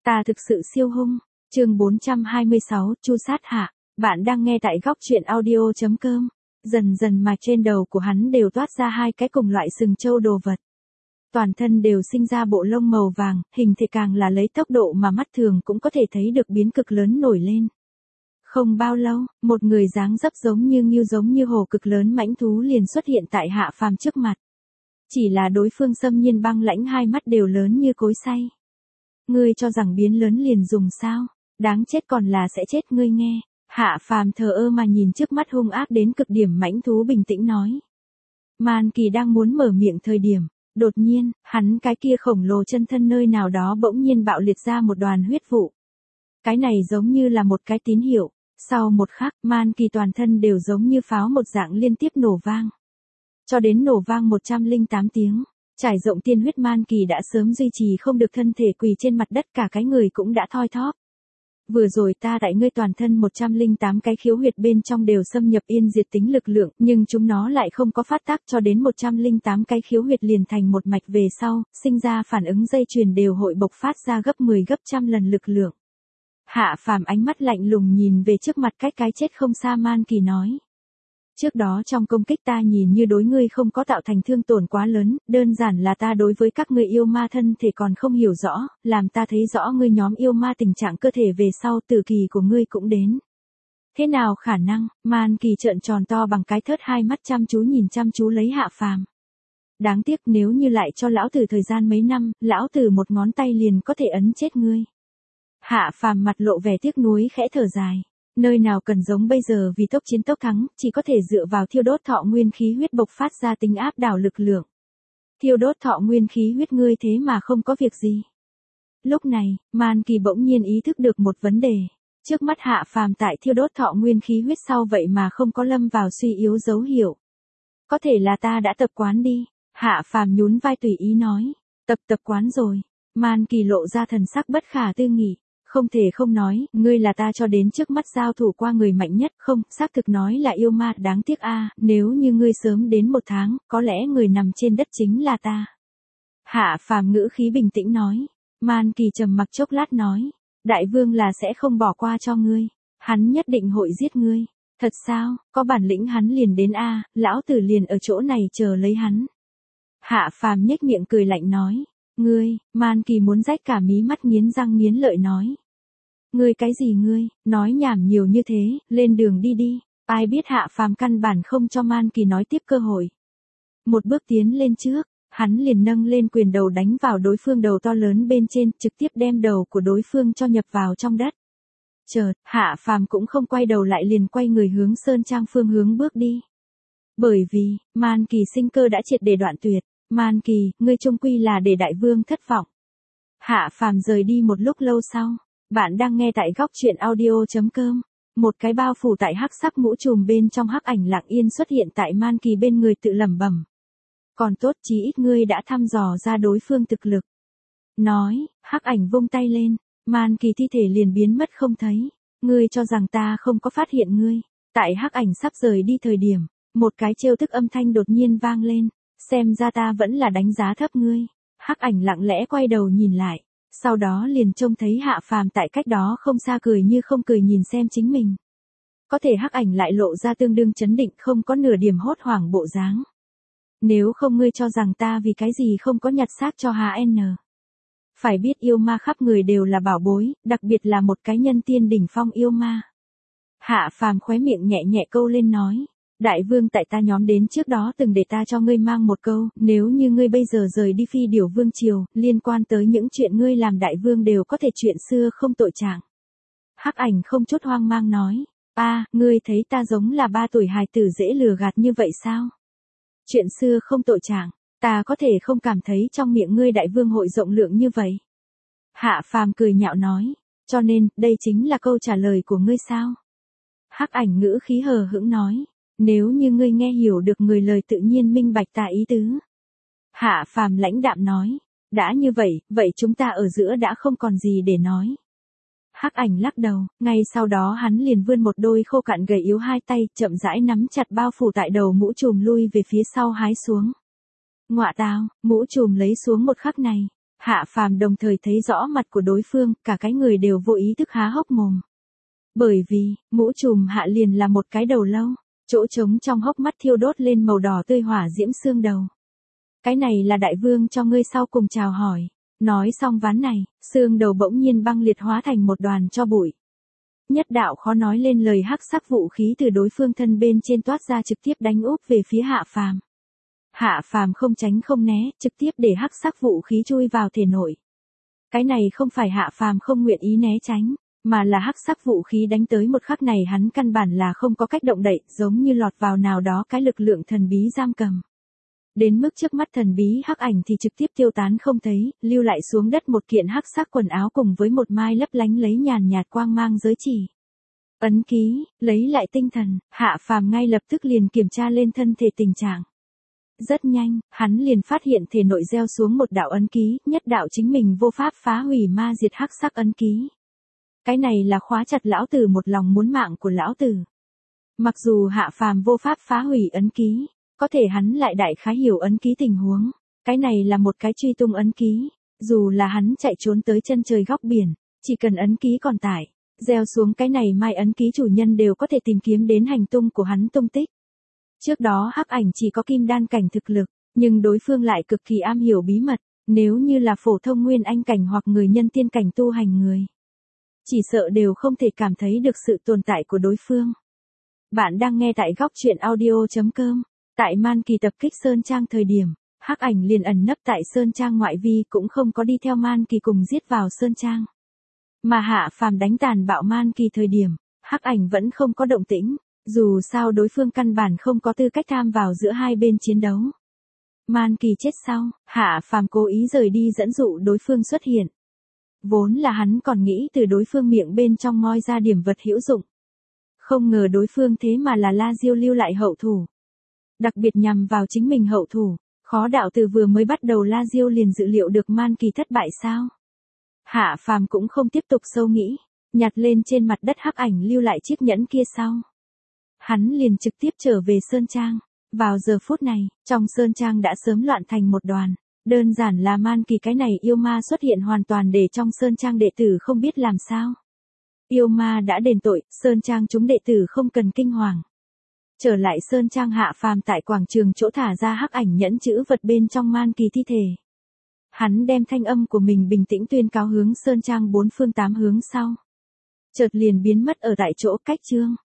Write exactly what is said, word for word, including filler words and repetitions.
Ta thực sự siêu hung. Chương bốn trăm hai mươi sáu, Chu sát hạ. Bạn đang nghe tại góc truyện audio chấm com. Dần dần mà trên đầu của hắn đều toát ra hai cái cùng loại sừng trâu đồ vật. Toàn thân đều sinh ra bộ lông màu vàng, hình thể càng là lấy tốc độ mà mắt thường cũng có thể thấy được biến cực lớn nổi lên. Không bao lâu, một người dáng dấp giống như ngưu giống như hổ cực lớn mãnh thú liền xuất hiện tại Hạ Phàm trước mặt. Chỉ là đối phương xâm nhiên băng lãnh, hai mắt đều lớn như cối xay. Ngươi cho rằng biến lớn liền dùng sao? Đáng chết còn là sẽ chết, ngươi nghe. Hạ Phàm thờ ơ mà nhìn trước mắt hung ác đến cực điểm mãnh thú, bình tĩnh nói. Man Kỳ đang muốn mở miệng thời điểm, đột nhiên, hắn cái kia khổng lồ chân thân nơi nào đó bỗng nhiên bạo liệt ra một đoàn huyết vụ. Cái này giống như là một cái tín hiệu. Sau một khắc, Man Kỳ toàn thân đều giống như pháo một dạng liên tiếp nổ vang. Cho đến nổ vang một trăm lẻ tám tiếng, trải rộng tiên huyết Man Kỳ đã sớm duy trì không được, thân thể quỳ trên mặt đất, cả cái người cũng đã thoi thóp. Vừa rồi ta tại ngươi toàn thân một trăm lẻ tám cái khiếu huyệt bên trong đều xâm nhập yên diệt tính lực lượng, nhưng chúng nó lại không có phát tác, cho đến một trăm lẻ tám cái khiếu huyệt liền thành một mạch về sau, sinh ra phản ứng dây chuyền đều hội bộc phát ra gấp mười gấp trăm lần lực lượng. Hạ Phàm ánh mắt lạnh lùng nhìn về trước mặt cách cái chết không xa Man Kỳ nói. Trước đó trong công kích ta nhìn như đối ngươi không có tạo thành thương tổn quá lớn, đơn giản là ta đối với các ngươi yêu ma thân thể còn không hiểu rõ, làm ta thấy rõ ngươi nhóm yêu ma tình trạng cơ thể về sau, tử kỳ của ngươi cũng đến. Thế nào khả năng? Man Kỳ trợn tròn to bằng cái thớt, hai mắt chăm chú nhìn chăm chú lấy Hạ Phàm. Đáng tiếc nếu như lại cho lão tử thời gian mấy năm, lão tử một ngón tay liền có thể ấn chết ngươi. Hạ Phàm mặt lộ vẻ tiếc nuối, khẽ thở dài. Nơi nào cần giống bây giờ vì tốc chiến tốc thắng, chỉ có thể dựa vào thiêu đốt thọ nguyên khí huyết bộc phát ra tính áp đảo lực lượng. Thiêu đốt thọ nguyên khí huyết, ngươi thế mà không có việc gì. Lúc này, Man Kỳ bỗng nhiên ý thức được một vấn đề. Trước mắt Hạ Phàm tại thiêu đốt thọ nguyên khí huyết sau vậy mà không có lâm vào suy yếu dấu hiệu. Có thể là ta đã tập quán đi. Hạ Phàm nhún vai tùy ý nói. Tập tập quán rồi. Man Kỳ lộ ra thần sắc bất khả tư nghị. Không thể không nói, ngươi là ta cho đến trước mắt giao thủ qua người mạnh nhất, không, xác thực nói là yêu ma, đáng tiếc a, nếu như ngươi sớm đến một tháng, có lẽ người nằm trên đất chính là ta. Hạ Phàm ngữ khí bình tĩnh nói. Man Kỳ trầm mặc chốc lát nói, đại vương là sẽ không bỏ qua cho ngươi, hắn nhất định hội giết ngươi. Thật sao? Có bản lĩnh hắn liền đến a, lão tử liền ở chỗ này chờ lấy hắn. Hạ Phàm nhếch miệng cười lạnh nói. Ngươi, Man Kỳ muốn rách cả mí mắt, nghiến răng nghiến lợi nói. Ngươi cái gì ngươi, nói nhảm nhiều như thế, lên đường đi đi. Ai biết Hạ Phàm căn bản không cho Man Kỳ nói tiếp cơ hội. Một bước tiến lên trước, hắn liền nâng lên quyền đầu đánh vào đối phương đầu to lớn bên trên, trực tiếp đem đầu của đối phương cho nhập vào trong đất. Chợt, Hạ Phàm cũng không quay đầu lại, liền quay người hướng Sơn Trang phương hướng bước đi. Bởi vì, Man Kỳ sinh cơ đã triệt để đoạn tuyệt. Man Kỳ, ngươi chung quy là để đại vương thất vọng. Hạ Phàm rời đi một lúc lâu sau. Bạn đang nghe tại góc truyện audio chấm com. Một cái bao phủ tại hắc sắc mũ trùm bên trong hắc ảnh lặng yên xuất hiện tại Man Kỳ bên người, tự lẩm bẩm. Còn tốt chí ít ngươi đã thăm dò ra đối phương thực lực. Nói, hắc ảnh vung tay lên, Man Kỳ thi thể liền biến mất không thấy. Ngươi cho rằng ta không có phát hiện ngươi. Tại hắc ảnh sắp rời đi thời điểm, một cái trêu tức âm thanh đột nhiên vang lên. Xem ra ta vẫn là đánh giá thấp ngươi. Hắc ảnh lặng lẽ quay đầu nhìn lại. Sau đó liền trông thấy Hạ Phàm tại cách đó không xa cười như không cười nhìn xem chính mình. Có thể hắc ảnh lại lộ ra tương đương chấn định, không có nửa điểm hốt hoảng bộ dáng. Nếu không ngươi cho rằng ta vì cái gì không có nhặt xác cho Hà N. Phải biết yêu ma khắp người đều là bảo bối, đặc biệt là một cái nhân tiên đỉnh phong yêu ma. Hạ Phàm khóe miệng nhẹ nhẹ câu lên nói. Đại vương tại ta nhóm đến trước đó từng để ta cho ngươi mang một câu, nếu như ngươi bây giờ rời đi Phi Điểu Vương triều, liên quan tới những chuyện ngươi làm đại vương đều có thể chuyện xưa không tội trạng. Hắc ảnh không chút hoang mang nói, a, ngươi thấy ta giống là ba tuổi hài tử dễ lừa gạt như vậy sao? Chuyện xưa không tội trạng, ta có thể không cảm thấy trong miệng ngươi đại vương hội rộng lượng như vậy. Hạ Phàm cười nhạo nói, cho nên, đây chính là câu trả lời của ngươi sao? Hắc ảnh ngữ khí hờ hững nói. Nếu như ngươi nghe hiểu được người lời tự nhiên minh bạch ta ý tứ. Hạ Phàm lãnh đạm nói. Đã như vậy, vậy chúng ta ở giữa đã không còn gì để nói. Hắc ảnh lắc đầu, ngay sau đó hắn liền vươn một đôi khô cạn gầy yếu hai tay, chậm rãi nắm chặt bao phủ tại đầu mũ trùm lui về phía sau hái xuống. Ngọa tào, mũ trùm lấy xuống một khắc này. Hạ Phàm đồng thời thấy rõ mặt của đối phương, cả cái người đều vô ý thức há hốc mồm. Bởi vì, mũ trùm hạ liền là một cái đầu lâu, chỗ trống trong hốc mắt thiêu đốt lên màu đỏ tươi hỏa diễm xương đầu. Cái này là đại vương cho ngươi sau cùng chào hỏi. Nói xong ván này, xương đầu bỗng nhiên băng liệt hóa thành một đoàn tro bụi. Nhất đạo khó nói lên lời hắc sắc vũ khí từ đối phương thân bên trên toát ra trực tiếp đánh úp về phía Hạ Phàm. Hạ Phàm không tránh không né, trực tiếp để hắc sắc vũ khí chui vào thể nội. Cái này không phải Hạ Phàm không nguyện ý né tránh, mà là hắc sắc vũ khí đánh tới một khắc này hắn căn bản là không có cách động đậy, giống như lọt vào nào đó cái lực lượng thần bí giam cầm. Đến mức trước mắt thần bí hắc ảnh thì trực tiếp tiêu tán không thấy, lưu lại xuống đất một kiện hắc sắc quần áo cùng với một mai lấp lánh lấy nhàn nhạt quang mang giới chỉ. Ấn ký, lấy lại tinh thần, Hạ Phàm ngay lập tức liền kiểm tra lên thân thể tình trạng. Rất nhanh, hắn liền phát hiện thể nội gieo xuống một đạo ấn ký, nhất đạo chính mình vô pháp phá hủy ma diệt hắc sắc ấn ký. Cái này là khóa chặt lão tử một lòng muốn mạng của lão tử. Mặc dù Hạ Phàm vô pháp phá hủy ấn ký, có thể hắn lại đại khái hiểu ấn ký tình huống. Cái này là một cái truy tung ấn ký, dù là hắn chạy trốn tới chân trời góc biển, chỉ cần ấn ký còn tại, gieo xuống cái này mai ấn ký chủ nhân đều có thể tìm kiếm đến hành tung của hắn tung tích. Trước đó hắc ảnh chỉ có kim đan cảnh thực lực, nhưng đối phương lại cực kỳ am hiểu bí mật, nếu như là phổ thông nguyên anh cảnh hoặc người nhân tiên cảnh tu hành người, chỉ sợ đều không thể cảm thấy được sự tồn tại của đối phương. Bạn đang nghe tại góc truyện audio chấm com. Tại Man Kỳ tập kích Sơn Trang thời điểm, hắc ảnh liền ẩn nấp tại Sơn Trang ngoại vi cũng không có đi theo Man Kỳ cùng giết vào Sơn Trang. Mà Hạ Phàm đánh tàn bạo Man Kỳ thời điểm, hắc ảnh vẫn không có động tĩnh, dù sao đối phương căn bản không có tư cách tham vào giữa hai bên chiến đấu. Man Kỳ chết sau, Hạ Phàm cố ý rời đi dẫn dụ đối phương xuất hiện. Vốn là hắn còn nghĩ từ đối phương miệng bên trong moi ra điểm vật hữu dụng. Không ngờ đối phương thế mà là La Diêu lưu lại hậu thủ. Đặc biệt nhằm vào chính mình hậu thủ, khó đạo từ vừa mới bắt đầu La Diêu liền dự liệu được Man Kỳ thất bại sao. Hạ Phàm cũng không tiếp tục sâu nghĩ, nhặt lên trên mặt đất hắc ảnh lưu lại chiếc nhẫn kia sau. Hắn liền trực tiếp trở về Sơn Trang. Vào giờ phút này, trong Sơn Trang đã sớm loạn thành một đoàn. Đơn giản là Man Kỳ cái này yêu ma xuất hiện hoàn toàn để trong Sơn Trang đệ tử không biết làm sao. Yêu ma đã đền tội, Sơn Trang chúng đệ tử không cần kinh hoàng. Trở lại Sơn Trang Hạ Phàm tại quảng trường chỗ thả ra hắc ảnh nhẫn chữ vật bên trong Man Kỳ thi thể. Hắn đem thanh âm của mình bình tĩnh tuyên cáo hướng Sơn Trang bốn phương tám hướng sau. Chợt liền biến mất ở tại chỗ cách chương.